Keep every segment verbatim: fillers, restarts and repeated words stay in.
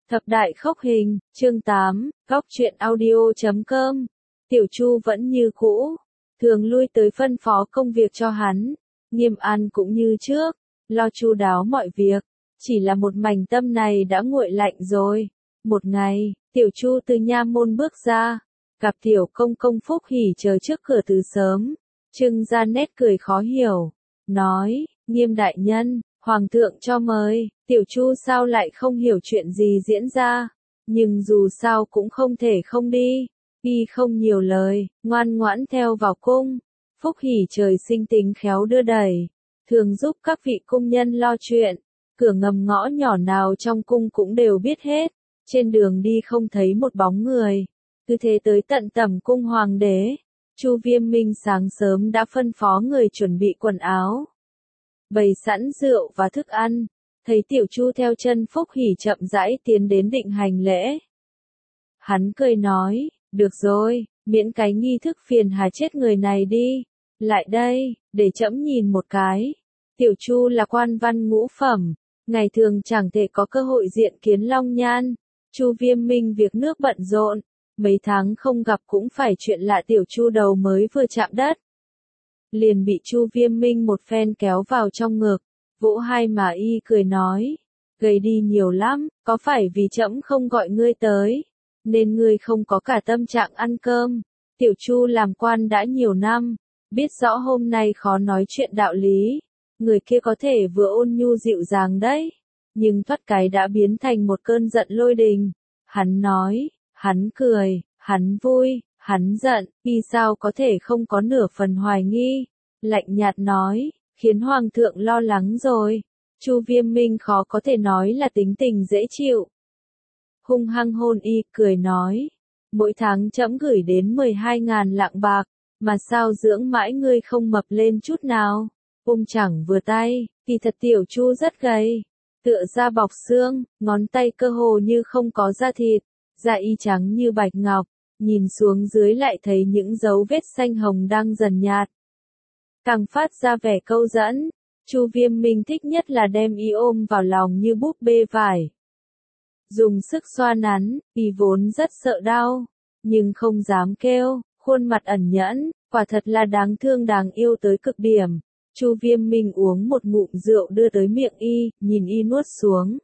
Thập đại khốc hình, chương tám, góc truyện audio chấm com. Tiểu Chu vẫn như cũ, thường lui tới phân phó công việc cho hắn. Nghiêm An cũng như trước, lo chu đáo mọi việc. Chỉ là một mảnh tâm này đã nguội lạnh rồi. Một ngày, Tiểu Chu từ nha môn bước ra, gặp Tiểu Công Công Phúc Hỉ chờ trước cửa từ sớm, trưng ra nét cười khó hiểu, nói: Nghiêm đại nhân, Hoàng thượng cho mời. Tiểu Chu sao lại không hiểu chuyện gì diễn ra, nhưng dù sao cũng không thể không đi. Y không nhiều lời, ngoan ngoãn theo vào cung. Phúc Hỉ trời sinh tính khéo đưa đẩy, thường giúp các vị cung nhân lo chuyện. Cửa ngầm ngõ nhỏ nào trong cung cũng đều biết hết. Trên đường đi không thấy một bóng người. Cứ thế tới tận tẩm cung hoàng đế, Chu Viêm Minh sáng sớm đã phân phó người chuẩn bị quần áo, bày sẵn rượu và thức ăn. Thấy Tiểu Chu theo chân Phúc Hỉ chậm rãi tiến đến định hành lễ. Hắn cười nói: được rồi, miễn cái nghi thức phiền hà chết người này đi. Lại đây, để trẫm nhìn một cái. Tiểu Chu là quan văn ngũ phẩm, ngày thường chẳng thể có cơ hội diện kiến Long Nhan. Chu Viêm Minh việc nước bận rộn, mấy tháng không gặp cũng phải chuyện lạ. Tiểu Chu đầu mới vừa chạm đất, liền bị Chu Viêm Minh một phen kéo vào trong ngực, vỗ hai má y cười nói: gầy đi nhiều lắm, có phải vì trẫm không gọi ngươi tới, nên ngươi không có cả tâm trạng ăn cơm? Tiểu Chu làm quan đã nhiều năm, biết rõ hôm nay khó nói chuyện đạo lý, người kia có thể vừa ôn nhu dịu dàng đấy, nhưng thoát cái đã biến thành một cơn giận lôi đình. Hắn nói, hắn cười, hắn vui, hắn giận, y sao có thể không có nửa phần hoài nghi. Lạnh nhạt nói, khiến Hoàng thượng lo lắng rồi. Chu Viêm Minh khó có thể nói là tính tình dễ chịu. Hung hăng hôn y, cười nói: mỗi tháng trẫm gửi đến mười hai ngàn lạng bạc, mà sao dưỡng mãi ngươi không mập lên chút nào? Ôm chẳng vừa tay, kỳ thật Tiểu Chu rất gầy, tựa da bọc xương, ngón tay cơ hồ như không có da thịt, da y trắng như bạch ngọc, nhìn xuống dưới lại thấy những dấu vết xanh hồng đang dần nhạt, càng phát ra vẻ câu dẫn. Chu Viêm Minh thích nhất là đem y ôm vào lòng như búp bê vải, dùng sức xoa nắn. Y vốn rất sợ đau, nhưng không dám kêu, khuôn mặt ẩn nhẫn, quả thật là đáng thương đáng yêu tới cực điểm. Chu Viêm Minh uống một ngụm rượu đưa tới miệng y, nhìn y nuốt xuống,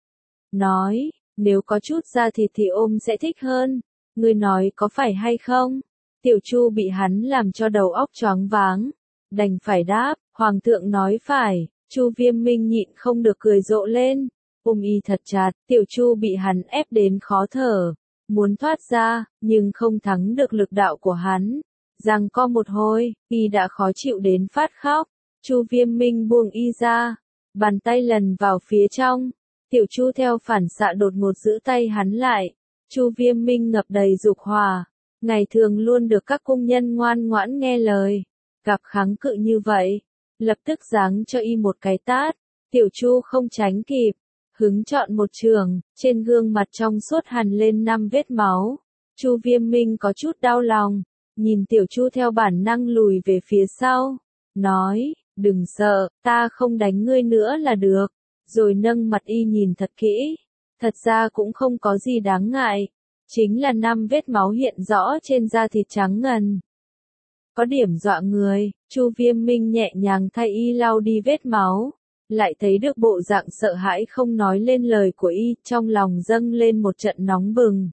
nói: nếu có chút da thịt thì ôm sẽ thích hơn, ngươi nói có phải hay không? Tiểu Chu bị hắn làm cho đầu óc choáng váng, đành phải đáp: Hoàng thượng nói phải. Chu Viêm Minh nhịn không được cười rộ lên, ôm y thật chặt. Tiểu Chu bị hắn ép đến khó thở, muốn thoát ra, nhưng không thắng được lực đạo của hắn. Giằng co một hồi, y đã khó chịu đến phát khóc. Chu Viêm Minh buông y ra, bàn tay lần vào phía trong. Tiểu Chu theo phản xạ đột ngột giữ tay hắn lại. Chu Viêm Minh ngập đầy dục hỏa, ngày thường luôn được các cung nhân ngoan ngoãn nghe lời, gặp kháng cự như vậy, lập tức giáng cho y một cái tát. Tiểu Chu không tránh kịp, hứng chọn một chưởng, trên gương mặt trong suốt hằn lên năm vết máu. Chu Viêm Minh có chút đau lòng, nhìn Tiểu Chu theo bản năng lùi về phía sau, nói: đừng sợ, ta không đánh ngươi nữa là được. Rồi nâng mặt y nhìn thật kỹ, thật ra cũng không có gì đáng ngại, chính là năm vết máu hiện rõ trên da thịt trắng ngần, có điểm dọa người. Chu Viêm Minh nhẹ nhàng thay y lau đi vết máu, lại thấy được bộ dạng sợ hãi không nói lên lời của y, trong lòng dâng lên một trận nóng bừng.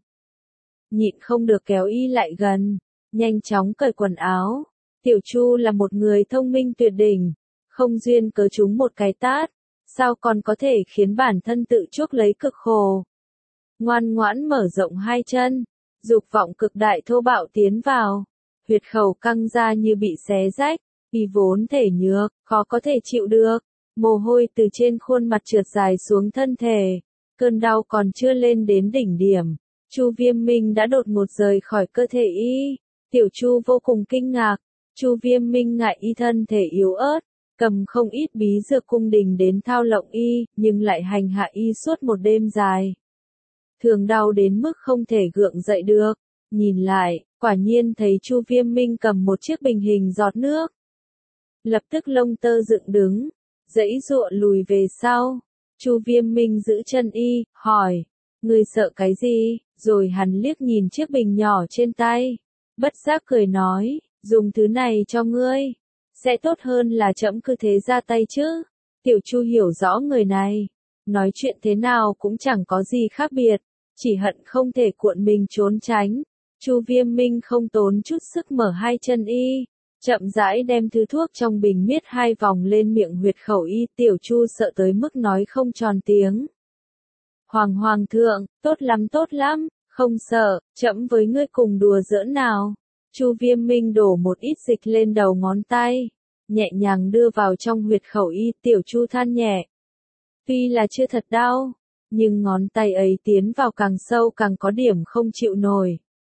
Nhịn không được kéo y lại gần, nhanh chóng cởi quần áo. Tiểu Chu là một người thông minh tuyệt đỉnh, không duyên cớ trúng một cái tát, sao còn có thể khiến bản thân tự chuốc lấy cực khổ. Ngoan ngoãn mở rộng hai chân, dục vọng cực đại thô bạo tiến vào, huyệt khẩu căng ra như bị xé rách. Y vốn thể nhược, khó có thể chịu được, mồ hôi từ trên khuôn mặt trượt dài xuống thân thể, cơn đau còn chưa lên đến đỉnh điểm, Chu Viêm Minh đã đột ngột rời khỏi cơ thể y. Tiểu Chu vô cùng kinh ngạc. Chu Viêm Minh ngại y thân thể yếu ớt, cầm không ít bí dược cung đình đến thao lộng y, nhưng lại hành hạ y suốt một đêm dài, thường đau đến mức không thể gượng dậy được. Nhìn lại, quả nhiên thấy Chu Viêm Minh cầm một chiếc bình hình giọt nước, lập tức lông tơ dựng đứng, giãy giụa lùi về sau. Chu Viêm Minh giữ chân y, hỏi: Ngươi sợ cái gì? Rồi hắn liếc nhìn chiếc bình nhỏ trên tay. Bất giác cười nói, dùng thứ này cho ngươi. Sẽ tốt hơn là trẫm cứ thế ra tay chứ. Tiểu Chu hiểu rõ người này. Nói chuyện thế nào cũng chẳng có gì khác biệt. Chỉ hận không thể cuộn mình trốn tránh. Chu Viêm Minh không tốn chút sức mở hai chân y. Chậm rãi đem thứ thuốc trong bình miết hai vòng lên miệng huyệt khẩu y. Tiểu Chu sợ tới mức nói không tròn tiếng. Hoàng hoàng thượng, tốt lắm tốt lắm, không sợ, trẫm với ngươi cùng đùa giỡn nào. Chu Viêm Minh đổ một ít dịch lên đầu ngón tay, nhẹ nhàng đưa vào trong huyệt khẩu y. Tiểu Chu than nhẹ. Tuy là chưa thật đau, nhưng ngón tay ấy tiến vào càng sâu càng có điểm không chịu nổi.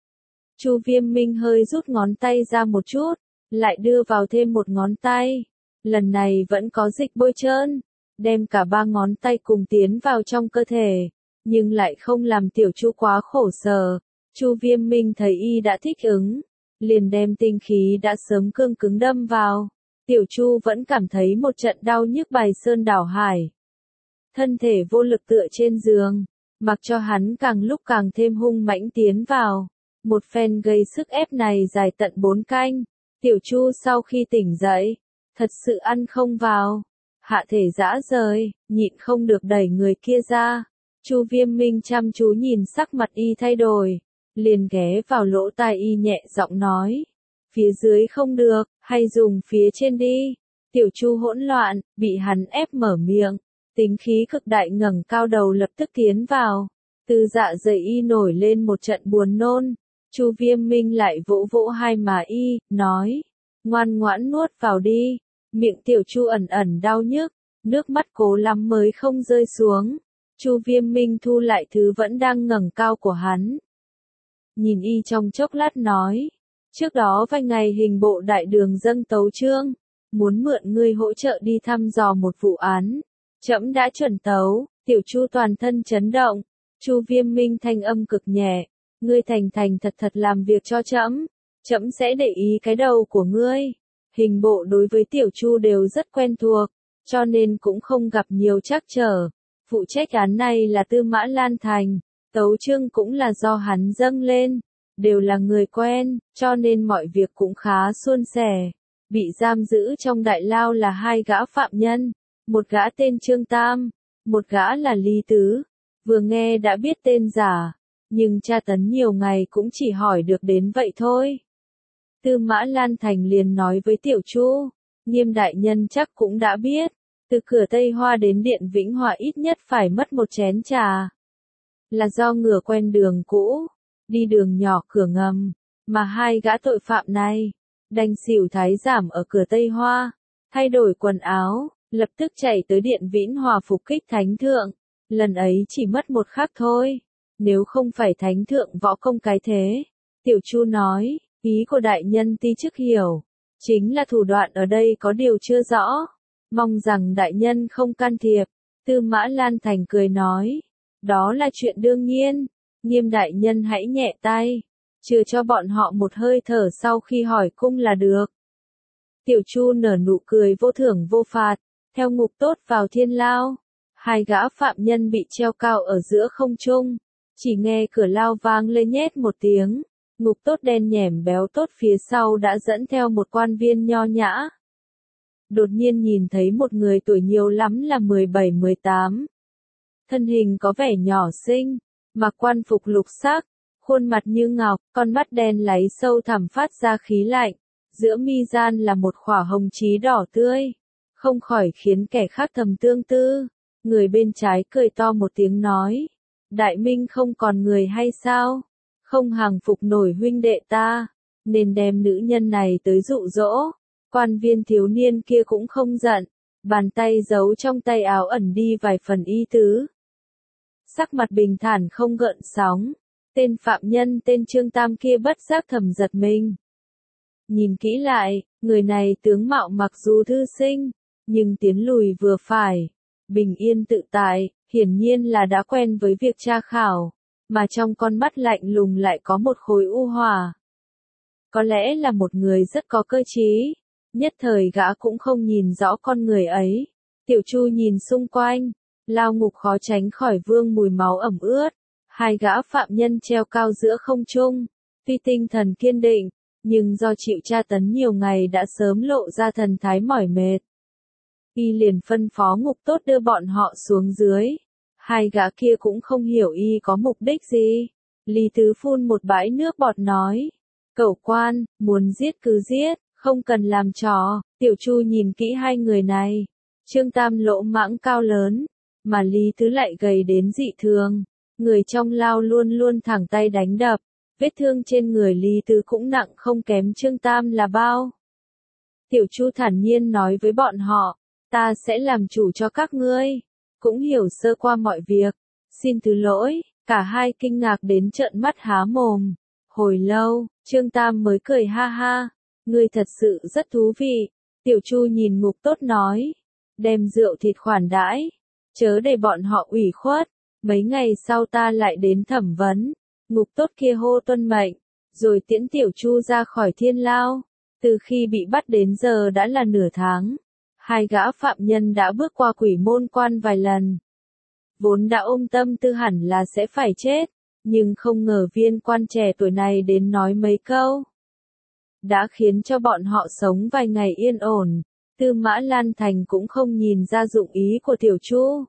Chu Viêm Minh hơi rút ngón tay ra một chút, lại đưa vào thêm một ngón tay. Lần này vẫn có dịch bôi trơn, đem cả ba ngón tay cùng tiến vào trong cơ thể, nhưng lại không làm Tiểu Chu quá khổ sở. Chu Viêm Minh thấy y đã thích ứng, liền đem tinh khí đã sớm cương cứng đâm vào. Tiểu Chu vẫn cảm thấy một trận đau nhức bài sơn đảo hải. Thân thể vô lực tựa trên giường, mặc cho hắn càng lúc càng thêm hung mãnh tiến vào. Một phen gây sức ép này dài tận bốn canh. Tiểu Chu sau khi tỉnh dậy, thật sự ăn không vào. Hạ thể dã rời, nhịn không được đẩy người kia ra. Chu Viêm Minh chăm chú nhìn sắc mặt y thay đổi, liền ghé vào lỗ tai y nhẹ giọng nói. Phía dưới không được, hay dùng phía trên đi. Tiểu Chu hỗn loạn, bị hắn ép mở miệng. Tính khí cực đại ngẩng cao đầu lập tức tiến vào. Từ dạ dày y nổi lên một trận buồn nôn. Chu Viêm Minh lại vỗ vỗ hai má y, nói. Ngoan ngoãn nuốt vào đi. Miệng Tiểu Chu ẩn ẩn đau nhức, nước mắt cố lắm mới không rơi xuống. Chu Viêm Minh thu lại thứ vẫn đang ngẩng cao của hắn. Nhìn y trong chốc lát nói. Trước đó vài ngày hình bộ đại đường dâng tấu chương, muốn mượn ngươi hỗ trợ đi thăm dò một vụ án. Trẫm đã chuẩn tấu. Tiểu Chu toàn thân chấn động. Chu Viêm Minh thanh âm cực nhẹ. Ngươi thành thành thật thật làm việc cho trẫm, trẫm sẽ để ý cái đầu của ngươi. Hình bộ đối với Tiểu Chu đều rất quen thuộc, cho nên cũng không gặp nhiều trắc trở. Phụ trách án này là Tư Mã Lan Thành, tấu chương cũng là do hắn dâng lên, đều là người quen, cho nên mọi việc cũng khá suôn sẻ. Bị giam giữ trong đại lao là hai gã phạm nhân, một gã tên Trương Tam, một gã là Lý Tứ. Vừa nghe đã biết tên giả, nhưng tra tấn nhiều ngày cũng chỉ hỏi được đến vậy thôi. Tư Mã Lan Thành liền nói với Tiểu Chu, Nghiêm đại nhân chắc cũng đã biết, từ cửa Tây Hoa đến Điện Vĩnh Hòa ít nhất phải mất một chén trà. Là do ngựa quen đường cũ, đi đường nhỏ cửa ngầm, mà hai gã tội phạm này, đành xỉu thái giảm ở cửa Tây Hoa, thay đổi quần áo, lập tức chạy tới Điện Vĩnh Hòa phục kích Thánh Thượng. Lần ấy chỉ mất một khắc thôi, nếu không phải Thánh Thượng võ công cái thế. Tiểu Chu nói, ý của đại nhân ti chức hiểu, chính là thủ đoạn ở đây có điều chưa rõ, mong rằng đại nhân không can thiệp. Tư Mã Lan Thành cười nói, đó là chuyện đương nhiên, Nghiêm đại nhân hãy nhẹ tay, trừ cho bọn họ một hơi thở sau khi hỏi cung là được. Tiểu Chu nở nụ cười vô thưởng vô phạt, theo ngục tốt vào thiên lao. Hai gã phạm nhân bị treo cao ở giữa không trung, chỉ nghe cửa lao vang lên nhét một tiếng, ngục tốt đen nhẻm béo tốt phía sau đã dẫn theo một quan viên nho nhã. Đột nhiên nhìn thấy một người tuổi nhiều lắm là mười bảy mười tám. Thân hình có vẻ nhỏ xinh, mặc quan phục lục sắc, khuôn mặt như ngọc, con mắt đen láy sâu thẳm phát ra khí lạnh, giữa mi gian là một khỏa hồng chí đỏ tươi, không khỏi khiến kẻ khác thầm tương tư. Người bên trái cười to một tiếng nói, Đại Minh không còn người hay sao? Không hàng phục nổi huynh đệ ta, nên đem nữ nhân này tới dụ dỗ. Quan viên thiếu niên kia cũng không giận, bàn tay giấu trong tay áo ẩn đi vài phần ý tứ. Sắc mặt bình thản không gợn sóng, tên phạm nhân tên Trương Tam kia bất giác thầm giật mình. Nhìn kỹ lại, người này tướng mạo mặc dù thư sinh, nhưng tiến lùi vừa phải, bình yên tự tại, hiển nhiên là đã quen với việc tra khảo, mà trong con mắt lạnh lùng lại có một khối u hỏa. Có lẽ là một người rất có cơ trí, nhất thời gã cũng không nhìn rõ con người ấy. Tiểu Chu nhìn xung quanh, lao ngục khó tránh khỏi vương mùi máu ẩm ướt, Hai gã phạm nhân treo cao giữa không trung, tuy tinh thần kiên định, nhưng do chịu tra tấn nhiều ngày đã sớm lộ ra thần thái mỏi mệt. Y liền phân phó Ngục Tốt đưa bọn họ xuống dưới. Hai gã kia cũng không hiểu y có mục đích gì. Lý Tứ phun một bãi nước bọt nói. Cẩu quan, muốn giết cứ giết, không cần làm trò. Tiểu Chu nhìn kỹ hai người này. Trương Tam lỗ mãng cao lớn, mà Lý Tứ lại gầy đến dị thường. Người trong lao luôn luôn thẳng tay đánh đập. Vết thương trên người Lý Tứ cũng nặng không kém Trương Tam là bao. Tiểu Chu thản nhiên nói với bọn họ. Ta sẽ làm chủ cho các ngươi. Cũng hiểu sơ qua mọi việc. Xin thứ lỗi. Cả hai kinh ngạc đến trợn mắt há mồm. Hồi lâu, Trương Tam mới cười ha ha. Ngươi thật sự rất thú vị. Tiểu Chu nhìn Ngục Tốt nói. Đem rượu thịt khoản đãi. Chớ để bọn họ ủy khuất. Mấy ngày sau ta lại đến thẩm vấn. Ngục Tốt kia hô tuân mệnh. Rồi tiễn Tiểu Chu ra khỏi thiên lao. Từ khi bị bắt đến giờ đã là nửa tháng. Hai gã phạm nhân đã bước qua quỷ môn quan vài lần. Vốn đã ôm tâm tư hẳn là sẽ phải chết, nhưng không ngờ viên quan trẻ tuổi này đến nói mấy câu. Đã khiến cho bọn họ sống vài ngày yên ổn. Tư Mã Lan Thành cũng không nhìn ra dụng ý của Tiểu Chu.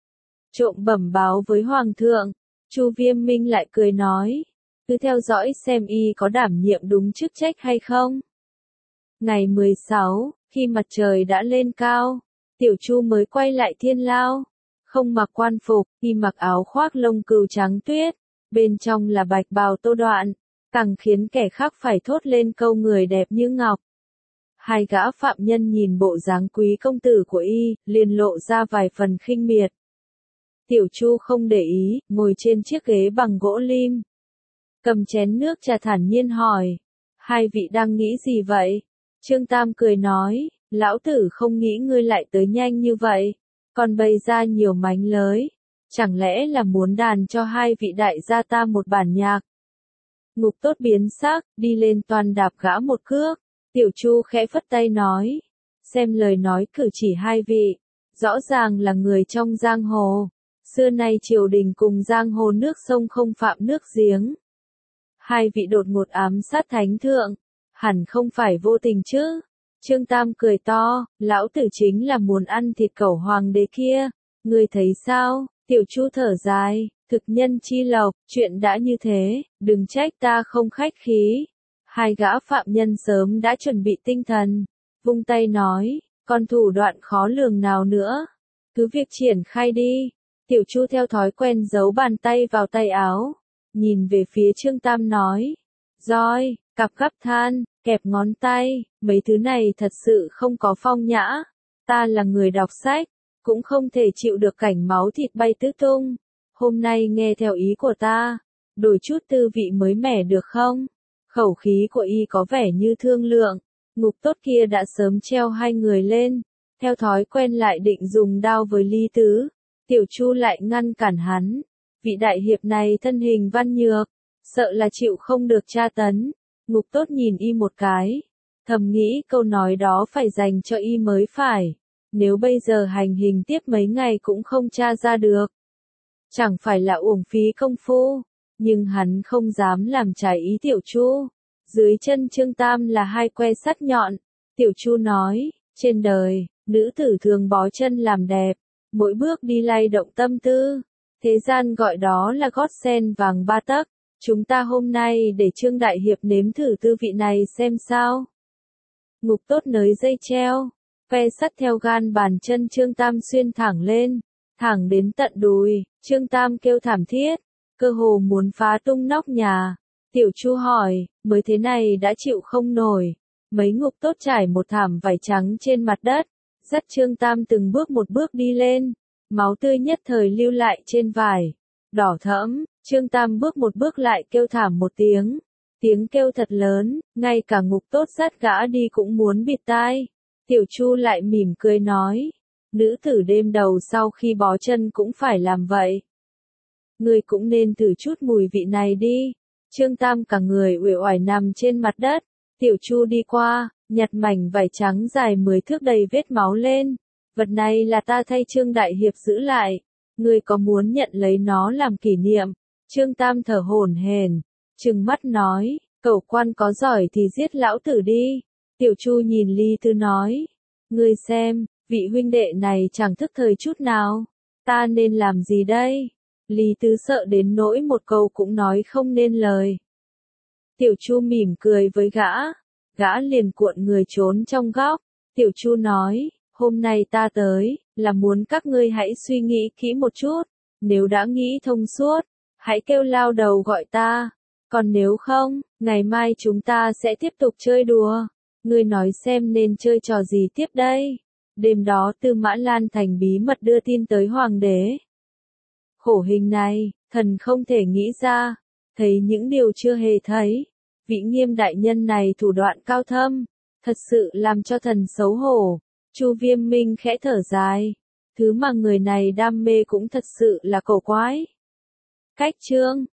Trộm bẩm báo với Hoàng thượng, Chu Viêm Minh lại cười nói, cứ theo dõi xem y có đảm nhiệm đúng chức trách hay không. Ngày mười sáu, khi mặt trời đã lên cao, Tiểu Chu mới quay lại thiên lao. Không mặc quan phục, y mặc áo khoác lông cừu trắng tuyết, bên trong là bạch bào tô đoạn, càng khiến kẻ khác phải thốt lên câu người đẹp như ngọc. Hai gã phạm nhân nhìn bộ dáng quý công tử của y, liền lộ ra vài phần khinh miệt. Tiểu Chu không để ý, ngồi trên chiếc ghế bằng gỗ lim. Cầm chén nước trà thản nhiên hỏi, hai vị đang nghĩ gì vậy? Trương Tam cười nói, lão tử không nghĩ ngươi lại tới nhanh như vậy. Còn bày ra nhiều mánh lới, chẳng lẽ là muốn đàn cho hai vị đại gia ta một bản nhạc. Ngục Tốt biến sắc, đi lên toàn đạp gã một cước. Tiểu Chu khẽ phất tay nói, xem lời nói cử chỉ hai vị, rõ ràng là người trong giang hồ. Xưa nay triều đình cùng giang hồ nước sông không phạm nước giếng. Hai vị đột ngột ám sát thánh thượng, hẳn không phải vô tình chứ. Trương Tam cười to, lão tử chính là muốn ăn thịt cẩu hoàng đế kia, ngươi thấy sao? Tiểu Chu thở dài, thực nhân chi lộc, chuyện đã như thế, đừng trách ta không khách khí. Hai gã phạm nhân sớm đã chuẩn bị tinh thần, vung tay nói, còn thủ đoạn khó lường nào nữa, cứ việc triển khai đi. Tiểu Chu theo thói quen giấu bàn tay vào tay áo, nhìn về phía Trương Tam nói, roi, cặp gắp than, kẹp ngón tay, mấy thứ này thật sự không có phong nhã. Ta là người đọc sách, cũng không thể chịu được cảnh máu thịt bay tứ tung. Hôm nay nghe theo ý của ta, đổi chút tư vị mới mẻ được không? Khẩu khí của y có vẻ như thương lượng. Ngục Tốt kia đã sớm treo hai người lên, theo thói quen lại định dùng đao với Lý Tứ. Tiểu Chu lại ngăn cản hắn. Vị đại hiệp này thân hình văn nhược, sợ là chịu không được tra tấn. Ngục Tốt nhìn y một cái, thầm nghĩ câu nói đó phải dành cho y mới phải. Nếu bây giờ hành hình tiếp mấy ngày cũng không tra ra được, chẳng phải là uổng phí công phu. Nhưng hắn không dám làm trái ý Tiểu Chu. Dưới chân Trương Tam là hai que sắt nhọn. Tiểu Chu nói, trên đời, nữ tử thường bó chân làm đẹp, mỗi bước đi lay động tâm tư. Thế gian gọi đó là gót sen vàng ba tấc. Chúng ta hôm nay để Trương Đại Hiệp nếm thử tư vị này xem sao. Ngục Tốt nới dây treo, que sắt theo gan bàn chân Trương Tam xuyên thẳng lên, thẳng đến tận đùi. Trương Tam kêu thảm thiết, cơ hồ muốn phá tung nóc nhà. Tiểu Chu hỏi, mới thế này đã chịu không nổi. Mấy Ngục Tốt trải một thảm vải trắng trên mặt đất, dắt Trương Tam từng bước một bước đi lên. Máu tươi nhất thời lưu lại trên vải, đỏ thẫm. Trương Tam bước một bước lại kêu thảm một tiếng. Tiếng kêu thật lớn, ngay cả Ngục Tốt dắt gã đi cũng muốn bịt tai. Tiểu Chu lại mỉm cười nói, nữ tử đêm đầu sau khi bó chân cũng phải làm vậy. Ngươi cũng nên thử chút mùi vị này đi. Trương Tam cả người uể oải nằm trên mặt đất. Tiểu Chu đi qua, nhặt mảnh vải trắng dài mười thước đầy vết máu lên. Vật này là ta thay Trương Đại Hiệp giữ lại. Ngươi có muốn nhận lấy nó làm kỷ niệm? Trương Tam thở hổn hển, trừng mắt nói, cẩu quan có giỏi thì giết lão tử đi. Tiểu Chu nhìn Lý Tứ nói, ngươi xem, vị huynh đệ này chẳng thức thời chút nào, ta nên làm gì đây? Lý Tứ sợ đến nỗi một câu cũng nói không nên lời. Tiểu Chu mỉm cười với gã, gã liền cuộn người trốn trong góc. Tiểu Chu nói, hôm nay ta tới, là muốn các ngươi hãy suy nghĩ kỹ một chút, nếu đã nghĩ thông suốt, hãy kêu lao đầu gọi ta, còn nếu không, ngày mai chúng ta sẽ tiếp tục chơi đùa. Ngươi nói xem nên chơi trò gì tiếp đây? Đêm đó Tư Mã Lan Thành bí mật đưa tin tới hoàng đế. Khổ hình này, thần không thể nghĩ ra, thấy những điều chưa hề thấy. Vị Nghiêm đại nhân này thủ đoạn cao thâm, thật sự làm cho thần xấu hổ. Chu Viêm Minh khẽ thở dài, thứ mà người này đam mê cũng thật sự là cổ quái. Cách chương